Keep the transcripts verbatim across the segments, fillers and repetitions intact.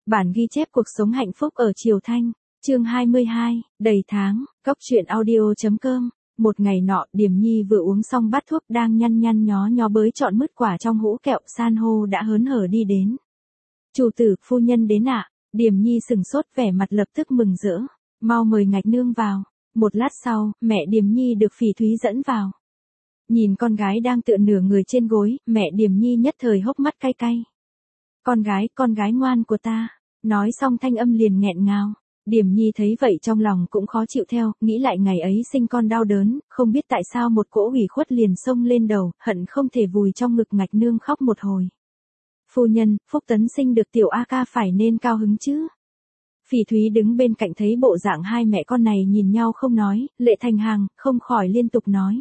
Bản ghi chép cuộc sống hạnh phúc ở Triều Thanh, chương hai mươi hai, đầy tháng, cốc truyện audio.com. Một ngày nọ, Điềm Nhi vừa uống xong bát thuốc đang nhăn nhăn nhó nhó bới chọn mứt quả trong hũ kẹo, san hô đã hớn hở đi đến. Chủ tử, phu nhân đến ạ. Điềm Nhi sừng sốt, vẻ mặt lập tức mừng rỡ. Mau mời Ngạch Nương vào. Một lát sau, mẹ Điềm Nhi được Phỉ Thúy dẫn vào. Nhìn con gái đang tựa nửa người trên gối, mẹ Điềm Nhi nhất thời hốc mắt cay cay. Con gái, con gái ngoan của ta. Nói xong thanh âm liền nghẹn ngào. Điềm Nhi thấy vậy trong lòng cũng khó chịu theo, nghĩ lại ngày ấy sinh con đau đớn, không biết tại sao một cỗ ủy khuất liền xông lên đầu, hận không thể vùi trong ngực Ngạch Nương khóc một hồi. Phu nhân, Phúc Tấn sinh được tiểu A ca phải nên cao hứng chứ. Phỉ Thúy đứng bên cạnh thấy bộ dạng hai mẹ con này nhìn nhau không nói, lệ thành hàng, không khỏi liên tục nói.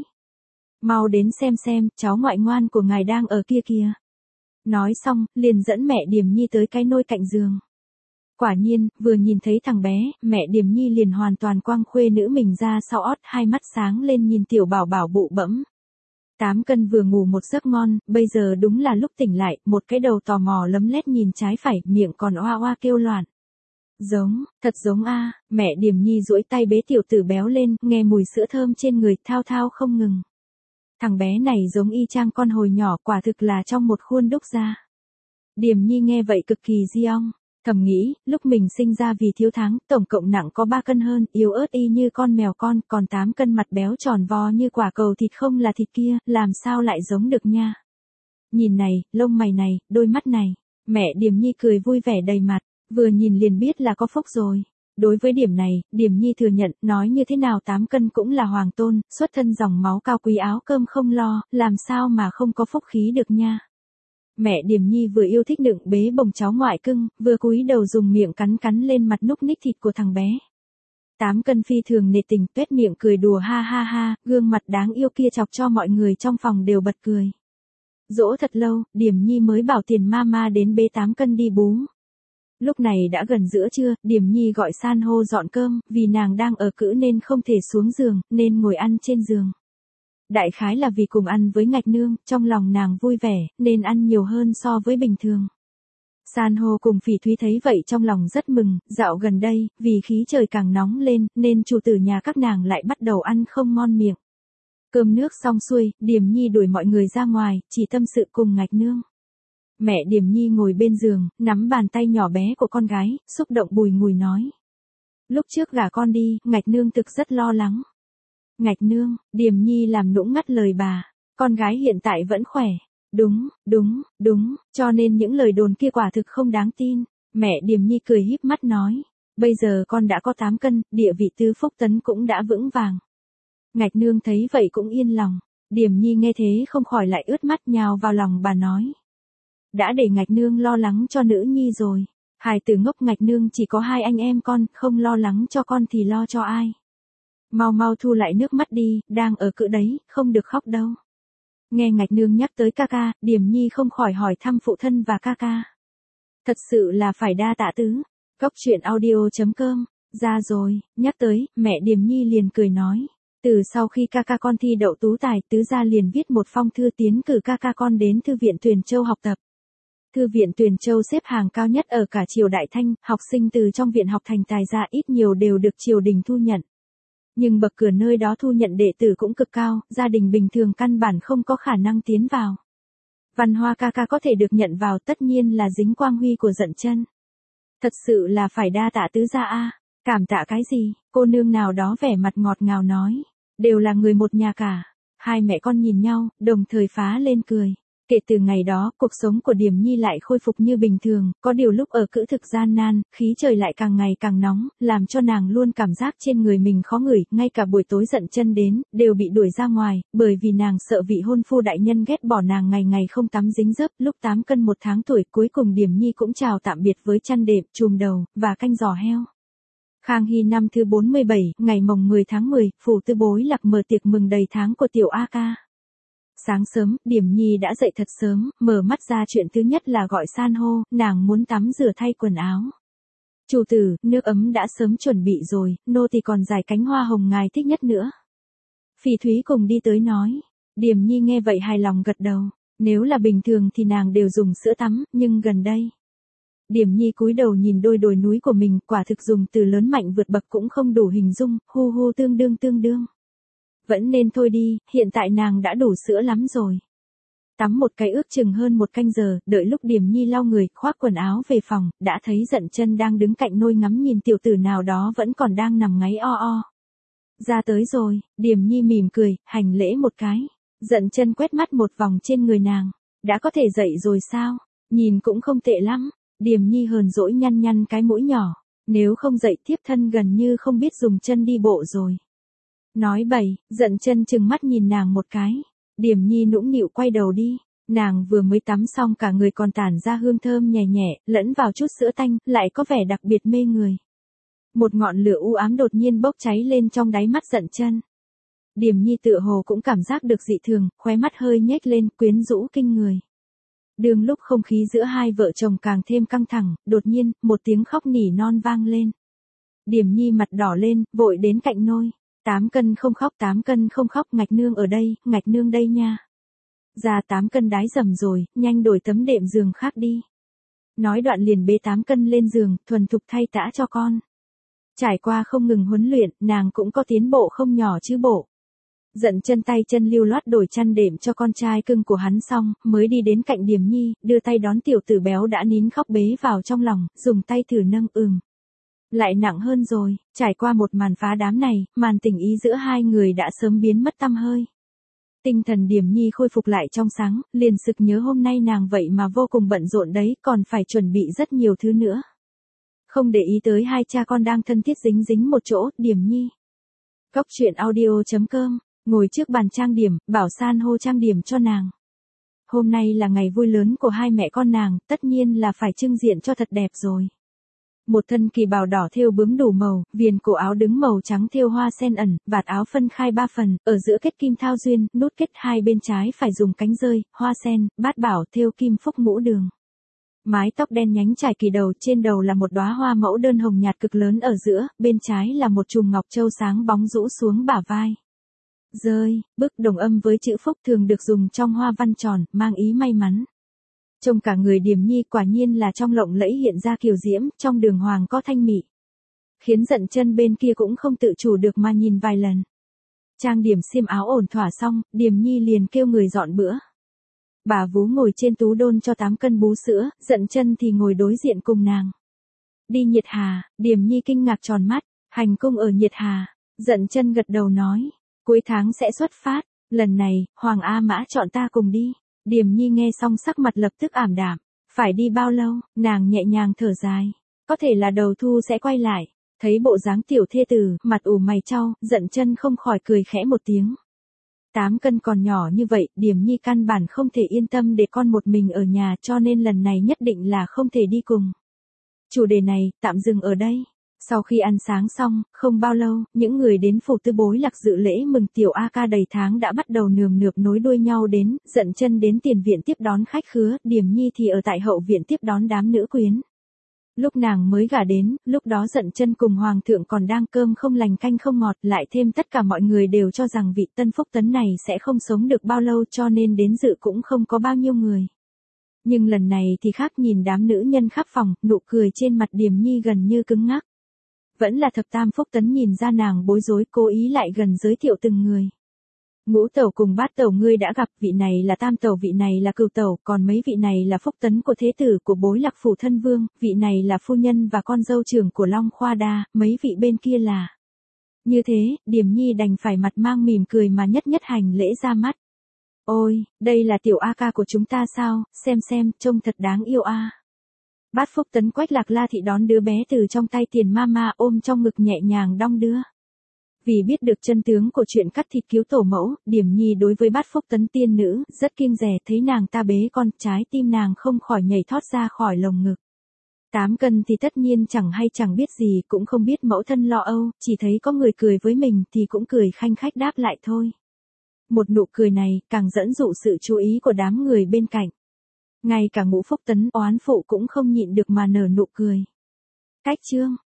Mau đến xem xem, cháu ngoại ngoan của ngài đang ở kia kìa. Nói xong, liền dẫn mẹ Điềm Nhi tới cái nôi cạnh giường. Quả nhiên, vừa nhìn thấy thằng bé, mẹ Điềm Nhi liền hoàn toàn quăng khuê nữ mình ra sau ót, hai mắt sáng lên nhìn tiểu bảo bảo bụ bẫm. Tám cân vừa ngủ một giấc ngon, bây giờ đúng là lúc tỉnh lại, một cái đầu tò mò lấm lét nhìn trái phải, miệng còn oa oa kêu loạn. Giống, thật giống a. Mẹ Điềm Nhi duỗi tay bế tiểu tử béo lên, nghe mùi sữa thơm trên người, thao thao không ngừng. Thằng bé này giống y chang con hồi nhỏ, quả thực là trong một khuôn đúc ra. Điềm Nhi nghe vậy cực kỳ diong, thầm nghĩ, lúc mình sinh ra vì thiếu tháng, tổng cộng nặng có ba cân hơn, yếu ớt y như con mèo con, còn tám cân mặt béo tròn vo như quả cầu thịt không là thịt kia, làm sao lại giống được nha. Nhìn này, lông mày này, đôi mắt này, mẹ Điềm Nhi cười vui vẻ đầy mặt, vừa nhìn liền biết là có phúc rồi. Đối với điểm này, Điềm Nhi thừa nhận, nói như thế nào tám cân cũng là hoàng tôn, xuất thân dòng máu cao quý áo cơm không lo, làm sao mà không có phúc khí được nha. Mẹ Điềm Nhi vừa yêu thích nựng bế bồng cháu ngoại cưng, vừa cúi đầu dùng miệng cắn cắn lên mặt núc ních thịt của thằng bé. Tám cân phi thường nể tình, tuét miệng cười đùa ha ha ha, gương mặt đáng yêu kia chọc cho mọi người trong phòng đều bật cười. Dỗ thật lâu, Điềm Nhi mới bảo tiền mama đến bế tám cân đi bú. Lúc này đã gần giữa trưa, Điềm Nhi gọi san hô dọn cơm, vì nàng đang ở cữ nên không thể xuống giường, nên ngồi ăn trên giường. Đại khái là vì cùng ăn với Ngạch Nương, trong lòng nàng vui vẻ, nên ăn nhiều hơn so với bình thường. San hô cùng Phỉ Thúy thấy vậy trong lòng rất mừng, dạo gần đây, vì khí trời càng nóng lên, nên chủ tử nhà các nàng lại bắt đầu ăn không ngon miệng. Cơm nước xong xuôi, Điềm Nhi đuổi mọi người ra ngoài, chỉ tâm sự cùng Ngạch Nương. Mẹ Điềm Nhi ngồi bên giường, nắm bàn tay nhỏ bé của con gái, xúc động bùi ngùi nói. Lúc trước gả con đi, Ngạch Nương thực rất lo lắng. Ngạch Nương, Điềm Nhi làm nũng ngắt lời bà, con gái hiện tại vẫn khỏe. Đúng, đúng, đúng, cho nên những lời đồn kia quả thực không đáng tin. Mẹ Điềm Nhi cười híp mắt nói, bây giờ con đã có tám cân, địa vị tứ Phúc Tấn cũng đã vững vàng. Ngạch Nương thấy vậy cũng yên lòng, Điềm Nhi nghe thế không khỏi lại ướt mắt nhào vào lòng bà nói. Đã để Ngạch Nương lo lắng cho nữ nhi rồi. Hài tử ngốc Ngạch Nương chỉ có hai anh em con, không lo lắng cho con thì lo cho ai. Mau mau thu lại nước mắt đi, đang ở cữ đấy, không được khóc đâu. Nghe Ngạch Nương nhắc tới ca ca, Điềm Nhi không khỏi hỏi thăm phụ thân và ca ca. Thật sự là phải đa tạ tứ. Cốc truyện audio.com. Ra rồi, nhắc tới, mẹ Điềm Nhi liền cười nói. Từ sau khi ca ca con thi đậu tú tài, tứ gia liền viết một phong thư tiến cử ca ca con đến Thư viện Tuyền Châu học tập. Thư viện Tuyền Châu xếp hàng cao nhất ở cả triều Đại Thanh, học sinh từ trong viện học thành tài ra ít nhiều đều được triều đình thu nhận. Nhưng bậc cửa nơi đó thu nhận đệ tử cũng cực cao, gia đình bình thường căn bản không có khả năng tiến vào. Văn Hoa ca ca có thể được nhận vào tất nhiên là dính quang huy của Dận Chân. Thật sự là phải đa tạ tứ gia a. Cảm tạ cái gì? Cô nương nào đó vẻ mặt ngọt ngào nói. Đều là người một nhà cả. Hai mẹ con nhìn nhau, đồng thời phá lên cười. Kể từ ngày đó, cuộc sống của Điềm Nhi lại khôi phục như bình thường, có điều lúc ở cữ thực gian nan, khí trời lại càng ngày càng nóng, làm cho nàng luôn cảm giác trên người mình khó ngửi, ngay cả buổi tối Dận Chân đến, đều bị đuổi ra ngoài, bởi vì nàng sợ vị hôn phu đại nhân ghét bỏ nàng ngày ngày không tắm dính dấp, lúc tám cân một tháng tuổi, cuối cùng Điềm Nhi cũng chào tạm biệt với chăn đệm, chùm đầu, và canh giò heo. Khang Hy năm thứ bốn mươi bảy, ngày mồng mười tháng mười, phủ Tư Bối Lạc mở tiệc mừng đầy tháng của tiểu A ca. Sáng sớm, Điềm Nhi đã dậy thật sớm, mở mắt ra chuyện thứ nhất là gọi san hô, nàng muốn tắm rửa thay quần áo. Chủ tử, nước ấm đã sớm chuẩn bị rồi, nô thì còn giải cánh hoa hồng ngài thích nhất nữa. Phỉ Thúy cùng đi tới nói. Điềm Nhi nghe vậy hài lòng gật đầu, nếu là bình thường thì nàng đều dùng sữa tắm, nhưng gần đây. Điểm Nhi cúi đầu nhìn đôi đồi núi của mình, quả thực dùng từ lớn mạnh vượt bậc cũng không đủ hình dung, hu hu tương đương tương đương. Vẫn nên thôi đi, hiện tại nàng đã đủ sữa lắm rồi. Tắm một cái ước chừng hơn một canh giờ, đợi lúc Điểm Nhi lau người, khoác quần áo về phòng, đã thấy Dận Chân đang đứng cạnh nôi ngắm nhìn tiểu tử nào đó vẫn còn đang nằm ngáy o o. Ra tới rồi, Điểm Nhi mỉm cười, hành lễ một cái. Dận Chân quét mắt một vòng trên người nàng. Đã có thể dậy rồi sao? Nhìn cũng không tệ lắm. Điểm Nhi hờn dỗi nhăn nhăn cái mũi nhỏ. Nếu không dậy thiếp thân gần như không biết dùng chân đi bộ rồi. Nói bậy, Dận Chân chừng mắt nhìn nàng một cái. Điểm Nhi nũng nịu quay đầu đi. Nàng vừa mới tắm xong cả người còn tản ra hương thơm nhẹ nhẹ, lẫn vào chút sữa tanh, lại có vẻ đặc biệt mê người. Một ngọn lửa u ám đột nhiên bốc cháy lên trong đáy mắt Dận Chân. Điểm Nhi tựa hồ cũng cảm giác được dị thường, khóe mắt hơi nhếch lên, quyến rũ kinh người. Đường lúc không khí giữa hai vợ chồng càng thêm căng thẳng, đột nhiên, một tiếng khóc nỉ non vang lên. Điểm Nhi mặt đỏ lên, vội đến cạnh nôi. Tám cân không khóc, tám cân không khóc, ngạch nương ở đây, ngạch nương đây nha. Già tám cân đái dầm rồi, nhanh đổi tấm đệm giường khác đi. Nói đoạn liền bế tám cân lên giường, thuần thục thay tã cho con. Trải qua không ngừng huấn luyện, nàng cũng có tiến bộ không nhỏ chứ bộ. Dận Chân tay chân lưu loát đổi chăn đệm cho con trai cưng của hắn xong, mới đi đến cạnh Điểm Nhi, đưa tay đón tiểu tử béo đã nín khóc bế vào trong lòng, dùng tay thử nâng ừm. Lại nặng hơn rồi, trải qua một màn phá đám này, màn tình ý giữa hai người đã sớm biến mất tăm hơi. Tinh thần Điểm Nhi khôi phục lại trong sáng, liền sực nhớ hôm nay nàng vậy mà vô cùng bận rộn đấy, còn phải chuẩn bị rất nhiều thứ nữa. Không để ý tới hai cha con đang thân thiết dính dính một chỗ, Điểm Nhi. Cóc truyện audio chấm com, ngồi trước bàn trang điểm, bảo san hô trang điểm cho nàng. Hôm nay là ngày vui lớn của hai mẹ con nàng, tất nhiên là phải trưng diện cho thật đẹp rồi. Một thân kỳ bào đỏ thêu bướm đủ màu, viền cổ áo đứng màu trắng thêu hoa sen ẩn, vạt áo phân khai ba phần, ở giữa kết kim thao duyên, nút kết hai bên trái phải dùng cánh rơi, hoa sen, bát bảo thêu kim phúc ngũ đường. Mái tóc đen nhánh trải kỳ đầu, trên đầu là một đóa hoa mẫu đơn hồng nhạt cực lớn ở giữa, bên trái là một chùm ngọc châu sáng bóng rũ xuống bả vai. Rơi, bức đồng âm với chữ phúc thường được dùng trong hoa văn tròn, mang ý may mắn. Trông cả người Điểm Nhi quả nhiên là trong lộng lẫy hiện ra kiều diễm, trong đường hoàng có thanh mị. Khiến Dận Chân bên kia cũng không tự chủ được mà nhìn vài lần. Trang điểm xiêm áo ổn thỏa xong, Điểm Nhi liền kêu người dọn bữa. Bà vú ngồi trên tú đôn cho tám cân bú sữa, Dận Chân thì ngồi đối diện cùng nàng. Đi Nhiệt Hà, Điểm Nhi kinh ngạc tròn mắt, hành cung ở Nhiệt Hà. Dận Chân gật đầu nói, cuối tháng sẽ xuất phát, lần này, Hoàng A Mã chọn ta cùng đi. Điểm Nhi nghe xong sắc mặt lập tức ảm đạm, phải đi bao lâu, nàng nhẹ nhàng thở dài, có thể là đầu thu sẽ quay lại. Thấy bộ dáng tiểu thê tử, mặt ủ mày chau, Dận Chân không khỏi cười khẽ một tiếng. Tám cân còn nhỏ như vậy, Điểm Nhi căn bản không thể yên tâm để con một mình ở nhà, cho nên lần này nhất định là không thể đi cùng. Chủ đề này, tạm dừng ở đây. Sau khi ăn sáng xong, không bao lâu, những người đến phủ Tư Bối Lạc dự lễ mừng tiểu A ca đầy tháng đã bắt đầu nườm nượp nối đuôi nhau đến, Dận Chân đến tiền viện tiếp đón khách khứa, Điểm Nhi thì ở tại hậu viện tiếp đón đám nữ quyến. Lúc nàng mới gả đến, lúc đó Dận Chân cùng hoàng thượng còn đang cơm không lành canh không ngọt, lại thêm tất cả mọi người đều cho rằng vị tân phúc tấn này sẽ không sống được bao lâu, cho nên đến dự cũng không có bao nhiêu người. Nhưng lần này thì khác, nhìn đám nữ nhân khắp phòng, nụ cười trên mặt Điểm Nhi gần như cứng ngắc. Vẫn là thập tam phúc tấn nhìn ra nàng bối rối, cố ý lại gần giới thiệu từng người. Ngũ tẩu cùng bát tẩu ngươi đã gặp, vị này là tam tẩu, vị này là cửu tẩu, còn mấy vị này là phúc tấn của thế tử của Bối Lạc phủ thân vương, vị này là phu nhân và con dâu trưởng của Long Khoa Đa, mấy vị bên kia là. Như thế, Điểm Nhi đành phải mặt mang mỉm cười mà nhất nhất hành lễ ra mắt. Ôi, đây là tiểu A ca của chúng ta sao, xem xem, trông thật đáng yêu a. Bát phúc tấn Quách Lạc La thị đón đứa bé từ trong tay Tiền Mama ôm trong ngực nhẹ nhàng đong đưa. Vì biết được chân tướng của chuyện cắt thịt cứu tổ mẫu, Điểm Nhi đối với bát phúc tấn tiên nữ, rất kiêng dè, thấy nàng ta bế con, trái tim nàng không khỏi nhảy thót ra khỏi lồng ngực. Tám cân thì tất nhiên chẳng hay chẳng biết gì, cũng không biết mẫu thân lo âu, chỉ thấy có người cười với mình thì cũng cười khanh khách đáp lại thôi. Một nụ cười này, càng dẫn dụ sự chú ý của đám người bên cạnh. Ngay cả Ngũ phúc tấn oán phụ cũng không nhịn được mà nở nụ cười. Cách chương